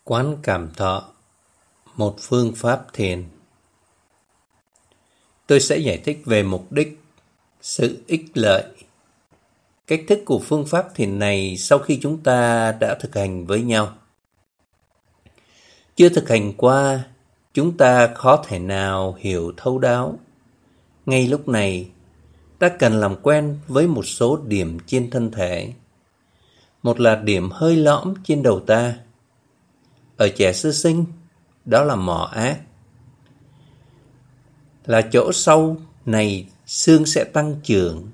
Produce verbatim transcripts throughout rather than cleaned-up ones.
Quán cảm thọ, một phương pháp thiền. Tôi sẽ giải thích về mục đích, sự ích lợi, cách thức của phương pháp thiền này sau khi chúng ta đã thực hành với nhau. Chưa thực hành qua, chúng ta khó thể nào hiểu thấu đáo. Ngay lúc này, ta cần làm quen với một số điểm trên thân thể. Một là điểm hơi lõm trên đầu ta. Ở trẻ sơ sinh, đó là mỏ ác. Là chỗ sau này xương sẽ tăng trưởng.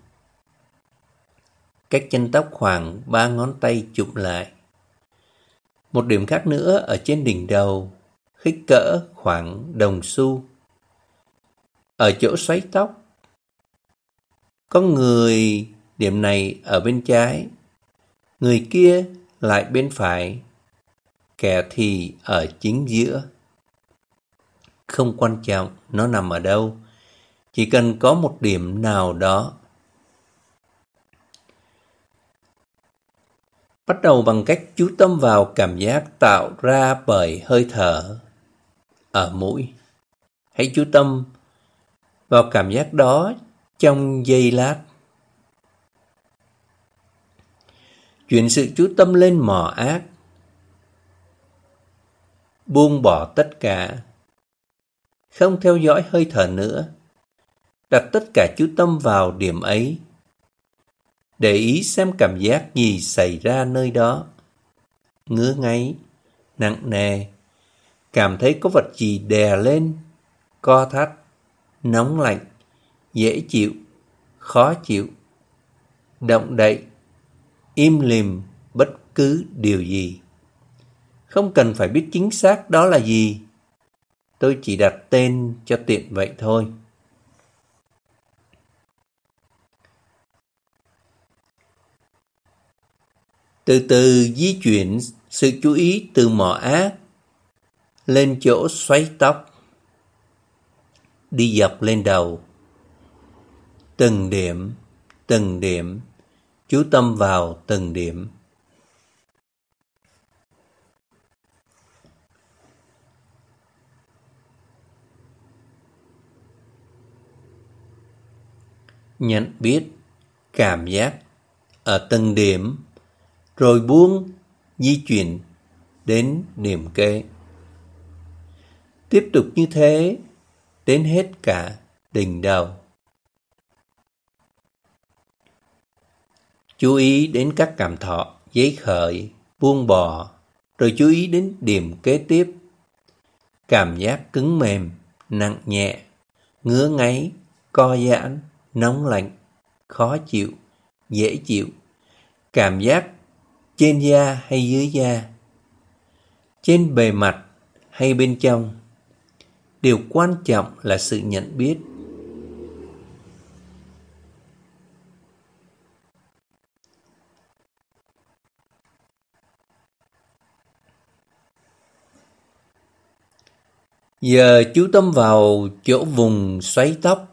Cách chân tóc khoảng ba ngón tay chụm lại. Một điểm khác nữa ở trên đỉnh đầu, kích cỡ khoảng đồng xu. Ở chỗ xoáy tóc, có người điểm này ở bên trái, người kia lại bên phải, kẻ thì ở chính giữa. Không quan trọng nó nằm ở đâu, chỉ cần có một điểm nào đó. Bắt đầu bằng cách chú tâm vào cảm giác tạo ra bởi hơi thở ở mũi. Hãy chú tâm vào cảm giác đó trong giây lát. Chuyển sự chú tâm lên mỏ ác. Buông bỏ tất cả. Không theo dõi hơi thở nữa. Đặt tất cả chú tâm vào điểm ấy. Để ý xem cảm giác gì xảy ra nơi đó. Ngứa ngáy, nặng nề, cảm thấy có vật gì đè lên, co thắt, nóng lạnh, dễ chịu, khó chịu, động đậy, im lìm, bất cứ điều gì. Không cần phải biết chính xác đó là gì. Tôi chỉ đặt tên cho tiện vậy thôi. Từ từ di chuyển sự chú ý từ mỏ ác lên chỗ xoáy tóc, đi dọc lên đầu. Từng điểm, từng điểm, chú tâm vào từng điểm. Nhận biết cảm giác ở từng điểm, rồi buông, di chuyển đến điểm kế. Tiếp tục như thế, đến hết cả đỉnh đầu. Chú ý đến các cảm thọ, giấy khởi, buông bỏ, rồi chú ý đến điểm kế tiếp. Cảm giác cứng mềm, nặng nhẹ, ngứa ngáy, co giãn, nóng lạnh, khó chịu, dễ chịu. Cảm giác trên da hay dưới da, trên bề mặt hay bên trong. Điều quan trọng là sự nhận biết. Giờ chú tâm vào chỗ vùng xoáy tóc.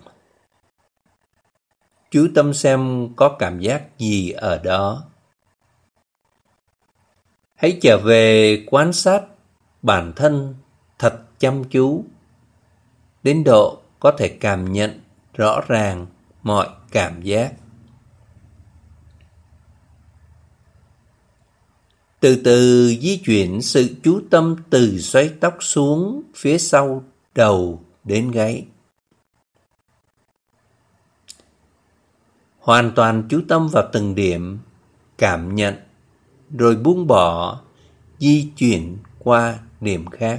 Chú tâm xem có cảm giác gì ở đó. Hãy trở về quan sát bản thân thật chăm chú, đến độ có thể cảm nhận rõ ràng mọi cảm giác. Từ từ di chuyển sự chú tâm từ xoáy tóc xuống phía sau đầu đến gáy. Hoàn toàn chú tâm vào từng điểm, cảm nhận, rồi buông bỏ, di chuyển qua điểm khác.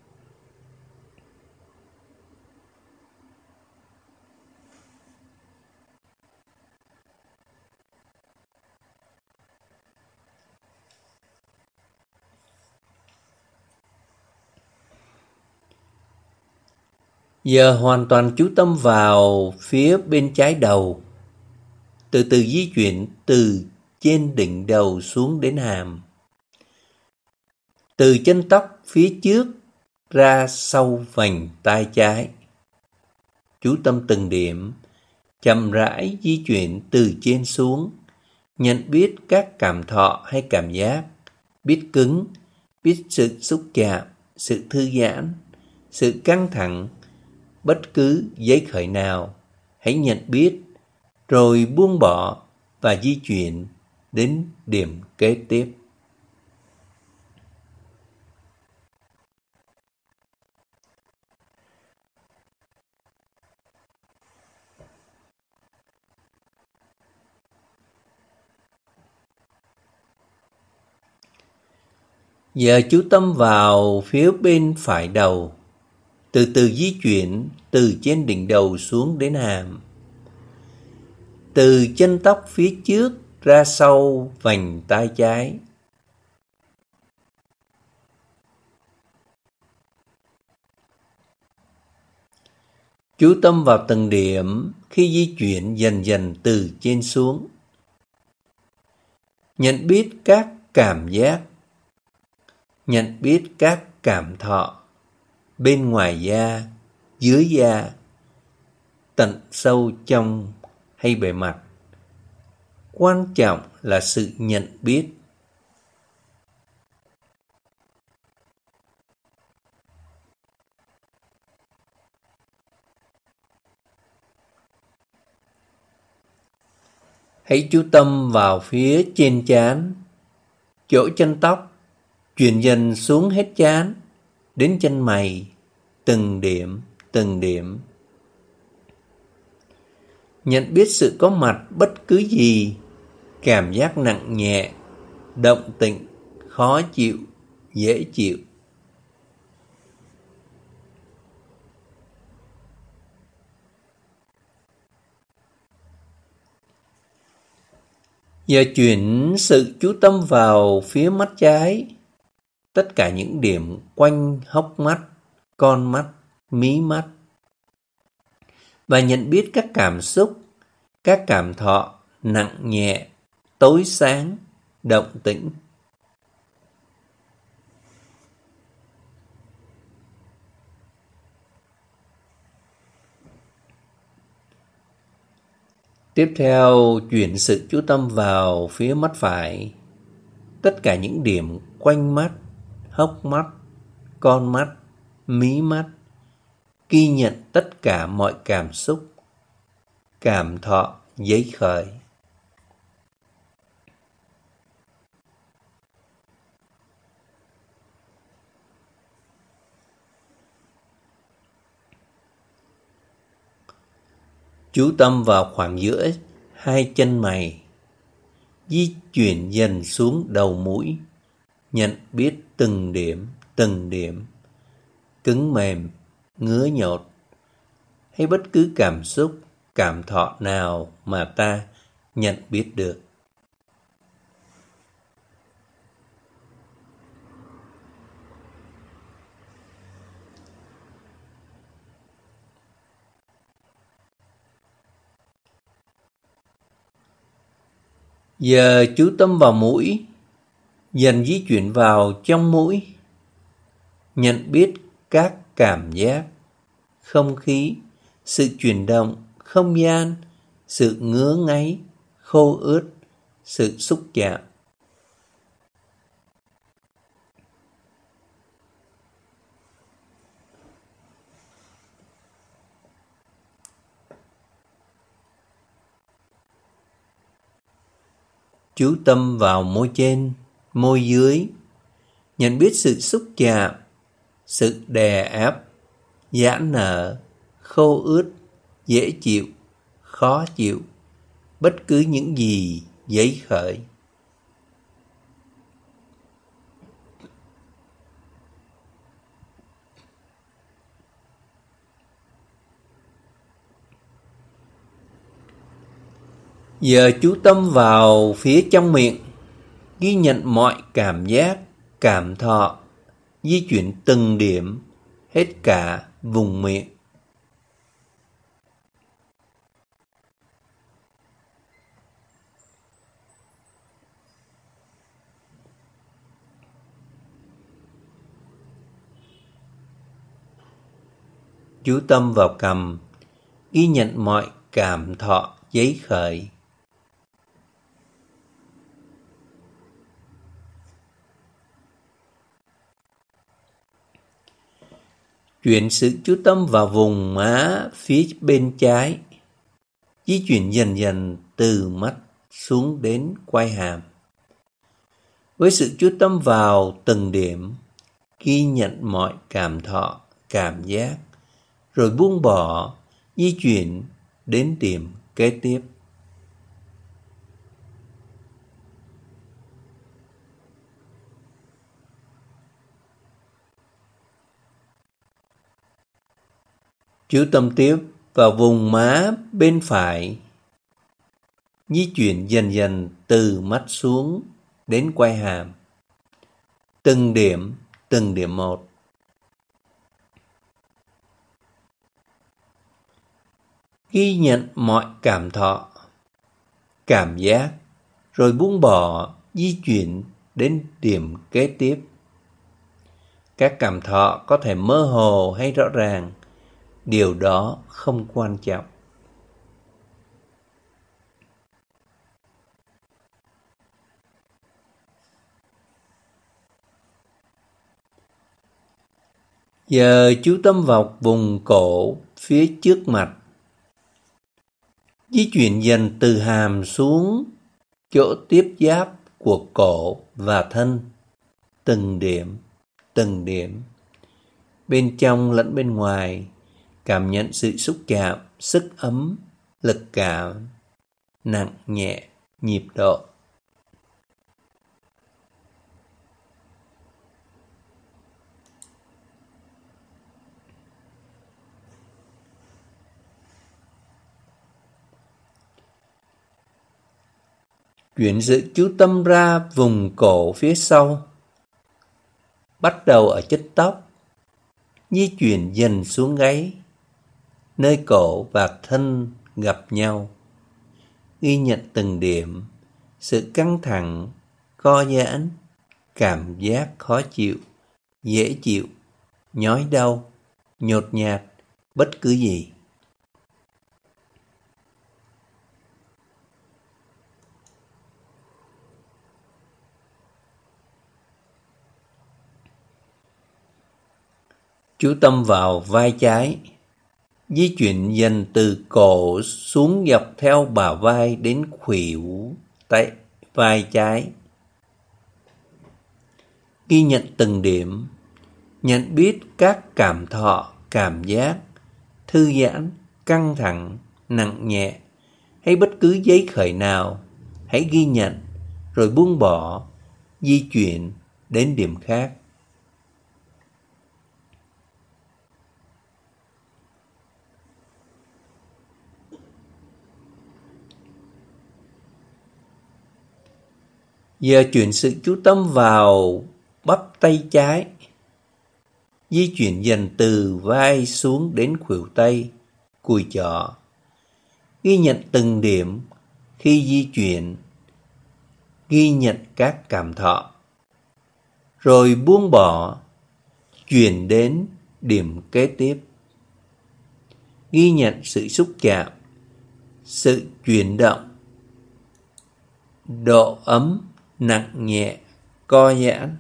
Giờ hoàn toàn chú tâm vào phía bên trái đầu. Từ từ di chuyển từ trên đỉnh đầu xuống đến hàm. Từ chân tóc phía trước ra sau vành tai trái. Chú tâm từng điểm, chậm rãi di chuyển từ trên xuống, nhận biết các cảm thọ hay cảm giác, biết cứng, biết sự xúc chạm, sự thư giãn, sự căng thẳng, bất cứ giấy khởi nào. Hãy nhận biết, rồi buông bỏ và di chuyển đến điểm kế tiếp. Giờ chú tâm vào phía bên phải đầu, từ từ di chuyển từ trên đỉnh đầu xuống đến hàm, từ chân tóc phía trước ra sau vành tai trái. Chú tâm vào từng điểm khi di chuyển dần dần từ trên xuống. Nhận biết các cảm giác, nhận biết các cảm thọ bên ngoài da, dưới da, tận sâu trong hay bề mặt. Quan trọng là sự nhận biết. Hãy chú tâm vào phía trên trán, chỗ chân tóc, chuyển dần xuống hết trán, đến chân mày, từng điểm, từng điểm. Nhận biết sự có mặt bất cứ gì, cảm giác nặng nhẹ, động tĩnh, khó chịu, dễ chịu. Giờ chuyển sự chú tâm vào phía mắt trái, tất cả những điểm quanh hốc mắt, con mắt, mí mắt. Và nhận biết các cảm xúc, các cảm thọ nặng nhẹ, tối sáng, động tĩnh. Tiếp theo, chuyển sự chú tâm vào phía mắt phải, tất cả những điểm quanh mắt, hốc mắt, con mắt, mí mắt. Ghi nhận tất cả mọi cảm xúc, cảm thọ dấy khởi. Chú tâm vào khoảng giữa hai chân mày, di chuyển dần xuống đầu mũi, nhận biết từng điểm, từng điểm, cứng mềm, ngứa nhột, hay bất cứ cảm xúc, cảm thọ nào mà ta nhận biết được. Giờ chú tâm vào mũi, dần di chuyển vào trong mũi, nhận biết các cảm giác, không khí, sự chuyển động, không gian, sự ngứa ngáy, khô ướt, sự xúc chạm. Chú tâm vào môi trên, môi dưới, nhận biết sự xúc chạm, sự đè ép, giãn nở, khô ướt, dễ chịu, khó chịu, bất cứ những gì dấy khởi. Giờ chú tâm vào phía trong miệng, ghi nhận mọi cảm giác, cảm thọ, di chuyển từng điểm, hết cả vùng miệng. Chú tâm vào cằm, ghi nhận mọi cảm thọ dấy khởi. Chuyển sự chú tâm vào vùng má phía bên trái, di chuyển dần dần từ mắt xuống đến quai hàm. Với sự chú tâm vào từng điểm, ghi nhận mọi cảm thọ, cảm giác, rồi buông bỏ, di chuyển đến điểm kế tiếp. Chú tâm tiếp vào vùng má bên phải, di chuyển dần dần từ mắt xuống đến quai hàm. Từng điểm, từng điểm một. Ghi nhận mọi cảm thọ, cảm giác, rồi buông bỏ, di chuyển đến điểm kế tiếp. Các cảm thọ có thể mơ hồ hay rõ ràng, điều đó không quan trọng. Giờ chú tâm vào vùng cổ phía trước mặt. Di chuyển dần từ hàm xuống chỗ tiếp giáp của cổ và thân. Từng điểm, từng điểm. Bên trong lẫn bên ngoài, cảm nhận sự xúc chạm, sức ấm, lực cảm, nặng nhẹ, nhịp độ. Chuyển sự chú tâm ra vùng cổ phía sau. Bắt đầu ở chất tóc, di chuyển dần xuống gáy, nơi cổ và thân gặp nhau. Ghi nhận từng điểm, sự căng thẳng, co giãn, cảm giác khó chịu, dễ chịu, nhói đau, nhột nhạt, bất cứ gì. Chú tâm vào vai trái, di chuyển dần từ cổ xuống dọc theo bả vai đến khuỷu tay vai trái. Ghi nhận từng điểm, nhận biết các cảm thọ, cảm giác, thư giãn, căng thẳng, nặng nhẹ hay bất cứ giấy khởi nào. Hãy ghi nhận rồi buông bỏ, di chuyển đến điểm khác. Giờ chuyển sự chú tâm vào bắp tay trái. Di chuyển dần từ vai xuống đến khuỷu tay, cùi chỏ. Ghi nhận từng điểm khi di chuyển. Ghi nhận các cảm thọ. Rồi buông bỏ, chuyển đến điểm kế tiếp. Ghi nhận sự xúc chạm, sự chuyển động, độ ấm, nặng nhẹ, co giãn.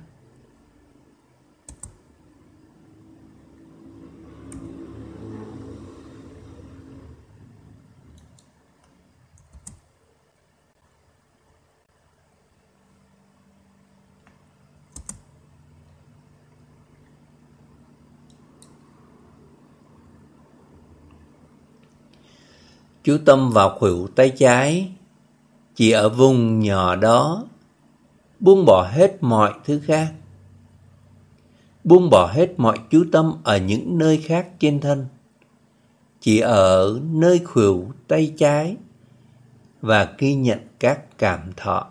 Chú tâm vào khuỷu tay trái, chỉ ở vùng nhỏ đó. Buông bỏ hết mọi thứ khác. Buông bỏ hết mọi chú tâm ở những nơi khác trên thân. Chỉ ở nơi khuỷu tay trái và ghi nhận các cảm thọ.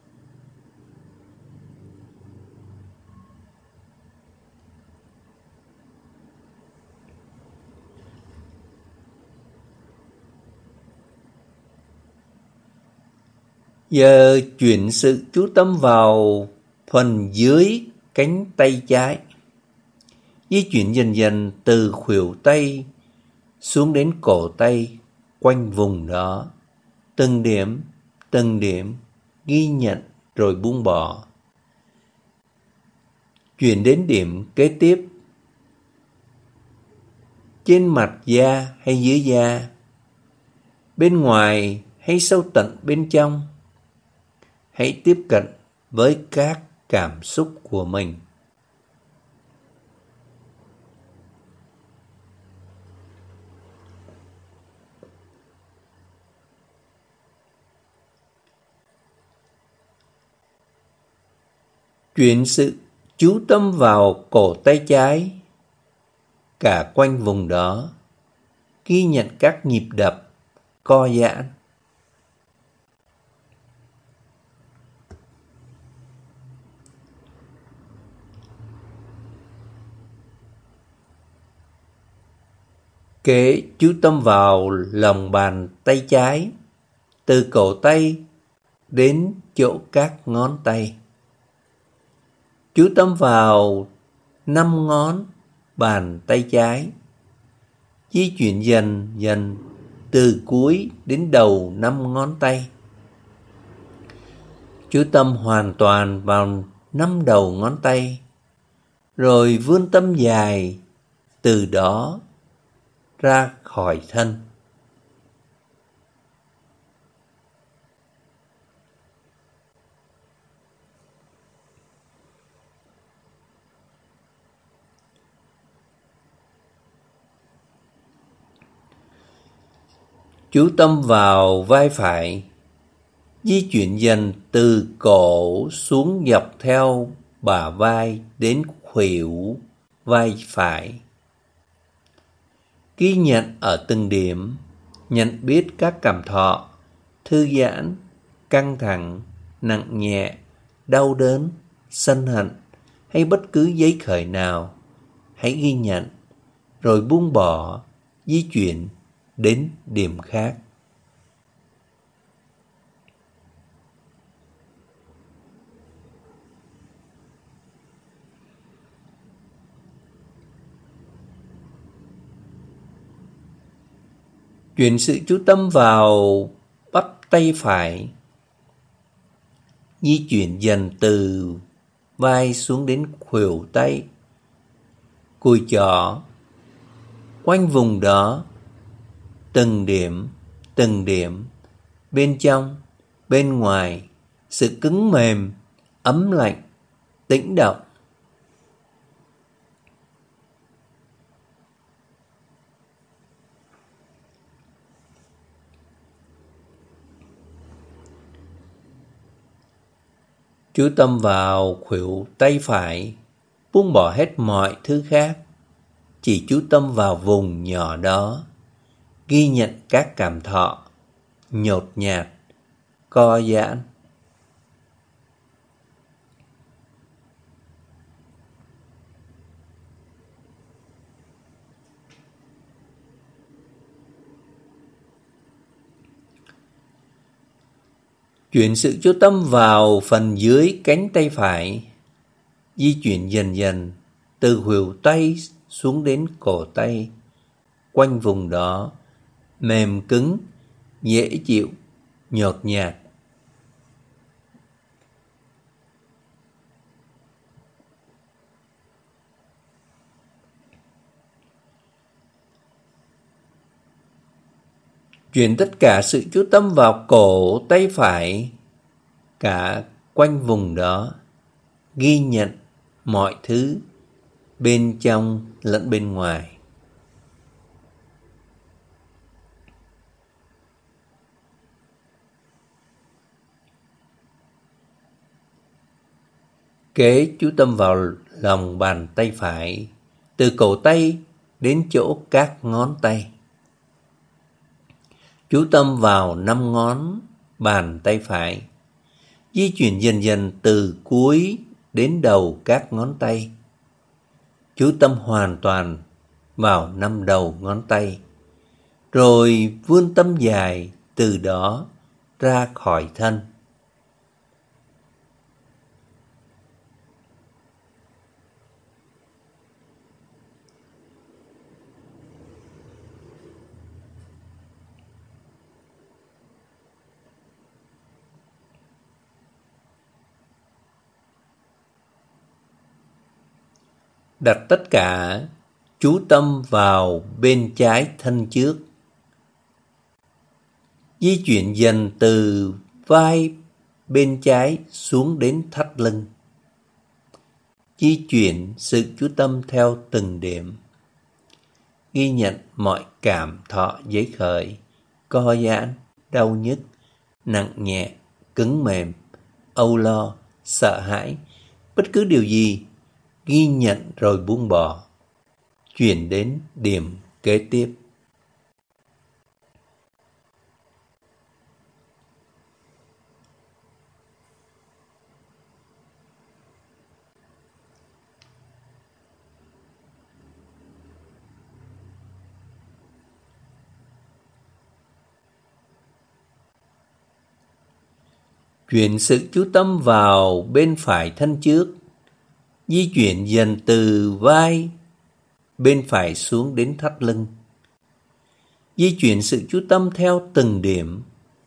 Giờ chuyển sự chú tâm vào phần dưới cánh tay trái. Di chuyển dần dần từ khuỷu tay xuống đến cổ tay, quanh vùng đó. Từng điểm, từng điểm, ghi nhận rồi buông bỏ. Chuyển đến điểm kế tiếp. trên mặt da hay dưới da, bên ngoài hay sâu tận bên trong. Hãy tiếp cận với các cảm xúc của mình. Chuyển sự chú tâm vào cổ tay trái, cả quanh vùng đó, ghi nhận các nhịp đập, co giãn. Kế chú tâm vào lòng bàn tay trái, từ cổ tay đến chỗ các ngón tay. Chú tâm vào năm ngón bàn tay trái, di chuyển dần dần từ cuối đến đầu năm ngón tay. Chú tâm hoàn toàn vào năm đầu ngón tay, rồi vươn tâm dài từ đó ra khỏi thân. Chú tâm vào vai phải, di chuyển dần từ cổ xuống dọc theo bả vai đến khuỷu vai phải. Ghi nhận ở từng điểm, nhận biết các cảm thọ, thư giãn, căng thẳng, nặng nhẹ, đau đớn, sân hận hay bất cứ giấy khởi nào. Hãy ghi nhận, rồi buông bỏ, di chuyển đến điểm khác. Chuyển sự chú tâm vào bắp tay phải, di chuyển dần từ vai xuống đến khuỷu tay, cùi chỏ, quanh vùng đó, từng điểm, từng điểm, bên trong, bên ngoài, sự cứng mềm, ấm lạnh, tĩnh động. Chú tâm vào khuỷu tay phải, buông bỏ hết mọi thứ khác, chỉ chú tâm vào vùng nhỏ đó, ghi nhận các cảm thọ, nhột nhạt, co giãn. Chuyển sự chú tâm vào phần dưới cánh tay phải, di chuyển dần dần từ khuỷu tay xuống đến cổ tay, quanh vùng đó, mềm cứng, dễ chịu, nhột nhạt. Chuyển tất cả sự chú tâm vào cổ tay phải, cả quanh vùng đó, ghi nhận mọi thứ bên trong lẫn bên ngoài. Kế chú tâm vào lòng bàn tay phải, từ cổ tay đến chỗ các ngón tay. Chú tâm vào năm ngón bàn tay phải, di chuyển dần dần từ cuối đến đầu các ngón tay. Chú tâm hoàn toàn vào năm đầu ngón tay, rồi vươn tâm dài từ đó ra khỏi thân. Đặt tất cả chú tâm vào bên trái thân trước. Di chuyển dần từ vai bên trái xuống đến thắt lưng. Di chuyển sự chú tâm theo từng điểm. Ghi nhận mọi cảm thọ giấy khởi, co giãn, đau nhức, nặng nhẹ, cứng mềm, âu lo, sợ hãi, bất cứ điều gì, ghi nhận rồi buông bỏ. Chuyển đến điểm kế tiếp. Chuyển sự chú tâm vào bên phải thân trước. Di chuyển dần từ vai bên phải xuống đến thắt lưng. Di chuyển sự chú tâm theo từng điểm.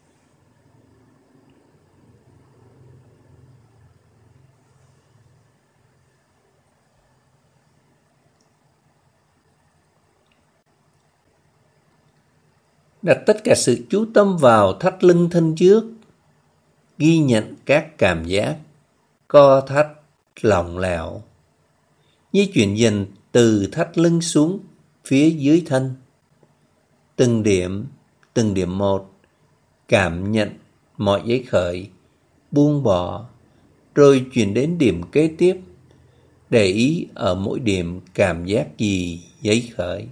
Đặt tất cả sự chú tâm vào thắt lưng thân trước. Ghi nhận các cảm giác co thắt, lỏng lẻo. Di chuyển dần từ thắt lưng xuống phía dưới thân. Từng điểm, từng điểm một. Cảm nhận mọi giấy khởi, buông bỏ, rồi chuyển đến điểm kế tiếp. Để ý ở mỗi điểm cảm giác gì giấy khởi.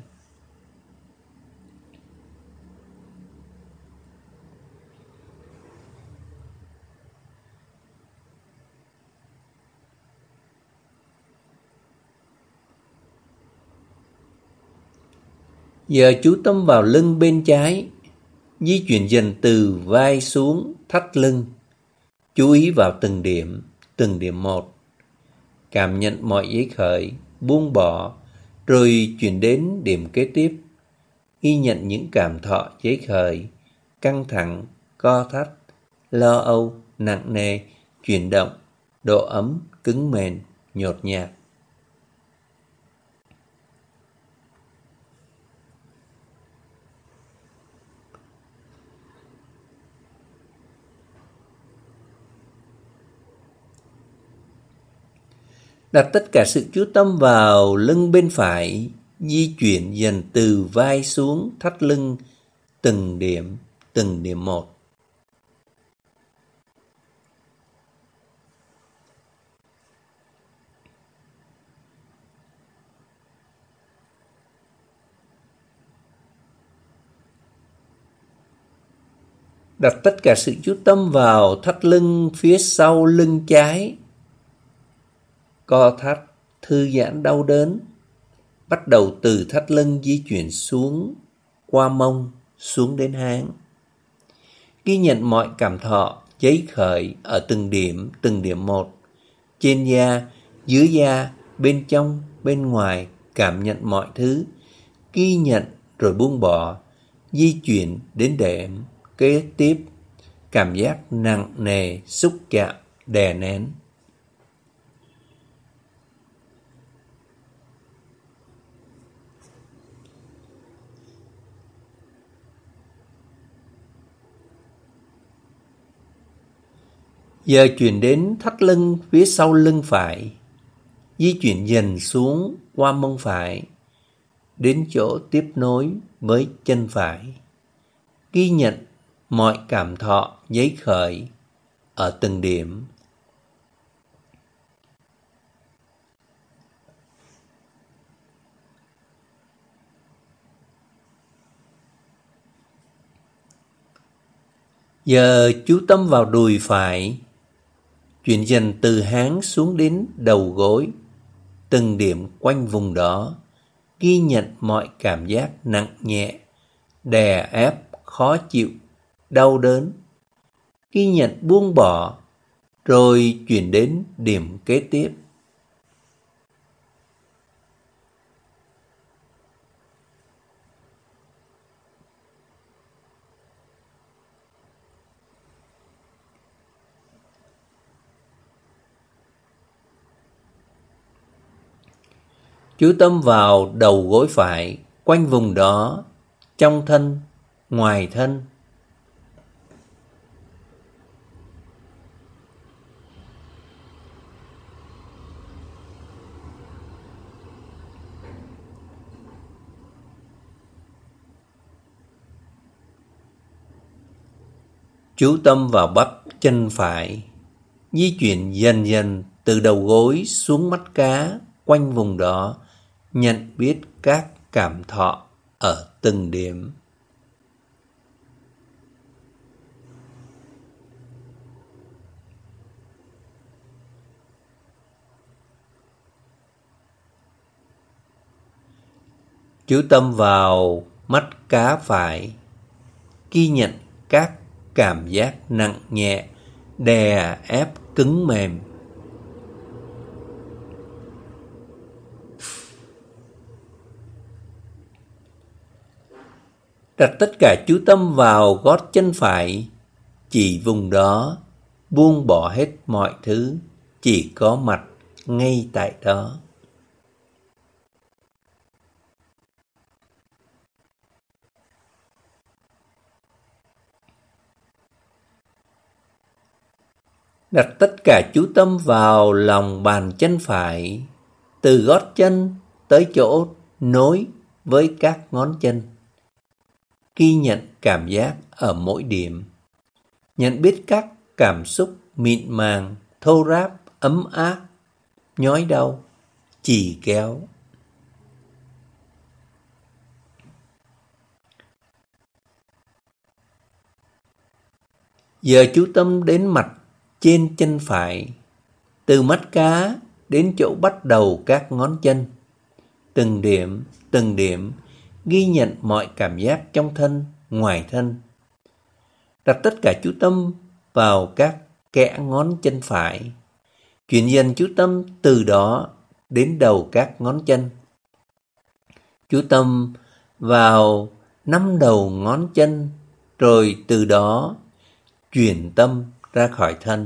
Giờ chú tâm vào lưng bên trái. Di chuyển dần từ vai xuống thắt lưng. Chú ý vào từng điểm, từng điểm một. Cảm nhận mọi giấy khởi, buông bỏ, rồi chuyển đến điểm kế tiếp. Ghi nhận những cảm thọ giấy khởi, căng thẳng, co thắt, lo âu, nặng nề, chuyển động, độ ấm, cứng mềm, nhột nhạt. Đặt tất cả sự chú tâm vào lưng bên phải, di chuyển dần từ vai xuống thắt lưng, từng điểm, từng điểm một. Đặt tất cả sự chú tâm vào thắt lưng phía sau lưng trái. Co thắt, thư giãn đau đớn. Bắt đầu từ thắt lưng di chuyển xuống, qua mông, xuống đến háng. Ghi nhận mọi cảm thọ, giấy khởi ở từng điểm, từng điểm một. Trên da, dưới da, bên trong, bên ngoài, cảm nhận mọi thứ. Ghi nhận rồi buông bỏ, di chuyển đến điểm kế tiếp. Cảm giác nặng nề, xúc chạm, đè nén. Giờ chuyển đến thắt lưng phía sau lưng phải. Di chuyển dần xuống qua mông phải, đến chỗ tiếp nối với chân phải. Ghi nhận mọi cảm thọ giấy khởi ở từng điểm. Giờ chú tâm vào đùi phải. Chuyển dần từ háng xuống đến đầu gối, từng điểm quanh vùng đó. Ghi nhận mọi cảm giác nặng nhẹ, đè ép, khó chịu, đau đớn. Ghi nhận buông bỏ, rồi chuyển đến điểm kế tiếp. Chú tâm vào đầu gối phải, quanh vùng đó, trong thân, ngoài thân. Chú tâm vào bắp chân phải, di chuyển dần dần từ đầu gối xuống mắt cá, quanh vùng đó, nhận biết các cảm thọ ở từng điểm. Chú tâm vào mắt cá phải, ghi nhận các cảm giác nặng nhẹ, đè ép cứng mềm. Đặt tất cả chú tâm vào gót chân phải, chỉ vùng đó, buông bỏ hết mọi thứ, chỉ có mặt ngay tại đó. Đặt tất cả chú tâm vào lòng bàn chân phải, từ gót chân tới chỗ nối với các ngón chân. Ghi nhận cảm giác ở mỗi điểm. Nhận biết các cảm xúc mịn màng, thô ráp, ấm áp, nhói đau, chì kéo. Giờ chú tâm đến mặt trên chân phải, từ mắt cá đến chỗ bắt đầu các ngón chân. Từng điểm, từng điểm, ghi nhận mọi cảm giác trong thân, ngoài thân. Đặt tất cả chú tâm vào các kẽ ngón chân phải. Chuyển dần chú tâm từ đó đến đầu các ngón chân. Chú tâm vào năm đầu ngón chân, rồi từ đó chuyển tâm ra khỏi thân.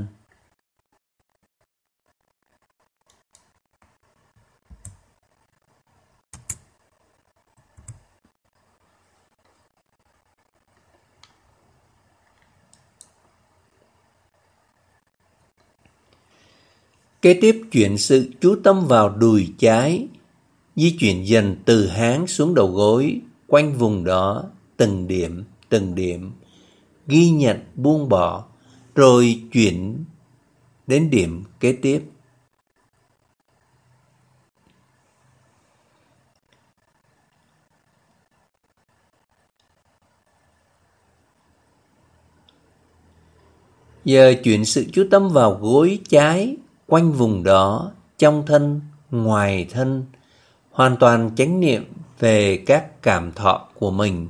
Kế tiếp chuyển sự chú tâm vào đùi trái, di chuyển dần từ háng xuống đầu gối, quanh vùng đó, từng điểm, từng điểm, ghi nhận buông bỏ, rồi chuyển đến điểm kế tiếp. Giờ chuyển sự chú tâm vào gối trái, quanh vùng đó, trong thân, ngoài thân, hoàn toàn chánh niệm về các cảm thọ của mình.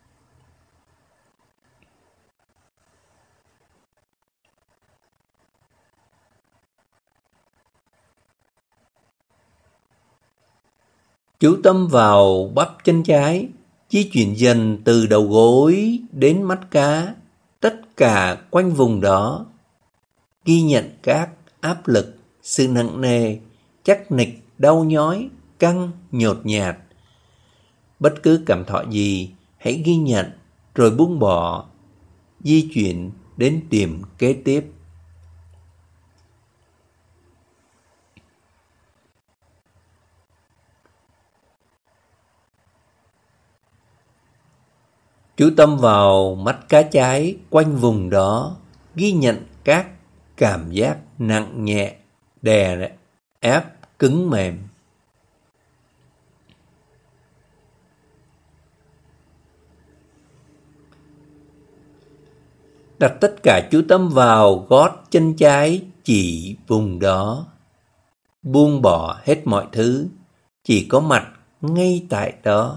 Chú tâm vào bắp chân trái, di chuyển dần từ đầu gối đến mắt cá, tất cả quanh vùng đó. Ghi nhận các áp lực, sự nặng nề, chắc nịch, đau nhói, căng, nhột nhạt. Bất cứ cảm thọ gì, hãy ghi nhận, rồi buông bỏ, di chuyển đến điểm kế tiếp. Chú tâm vào mắt cá trái, quanh vùng đó, ghi nhận các cảm giác nặng nhẹ, đè ép, cứng mềm. Đặt tất cả chú tâm vào gót chân trái, chỉ vùng đó, buông bỏ hết mọi thứ, chỉ có mặt ngay tại đó.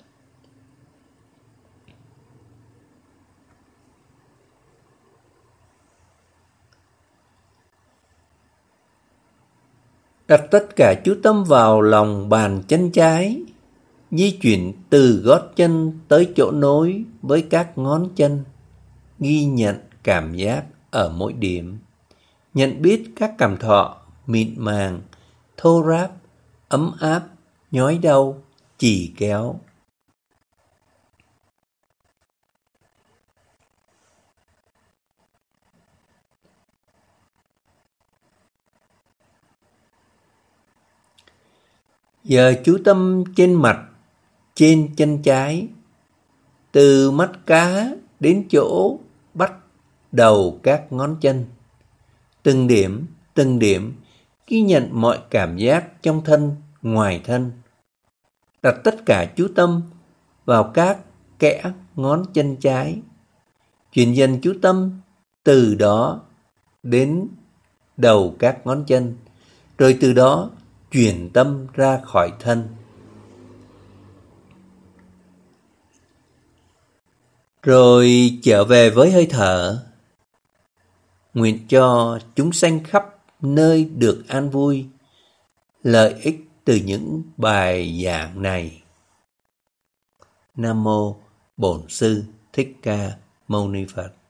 Đặt tất cả chú tâm vào lòng bàn chân trái, di chuyển từ gót chân tới chỗ nối với các ngón chân, ghi nhận cảm giác ở mỗi điểm, nhận biết các cảm thọ mịn màng, thô ráp, ấm áp, nhói đau, chì kéo. Giờ chú tâm trên mặt, trên chân trái, từ mắt cá đến chỗ bắt đầu các ngón chân. Từng điểm, từng điểm, ghi nhận mọi cảm giác trong thân, ngoài thân. Đặt tất cả chú tâm vào các kẽ ngón chân trái. Chuyển dần chú tâm từ đó đến đầu các ngón chân, rồi từ đó chuyển tâm ra khỏi thân. Rồi trở về với hơi thở. Nguyện cho chúng sanh khắp nơi được an vui, lợi ích từ những bài giảng này. Nam mô Bổn Sư Thích Ca Mâu Ni Phật.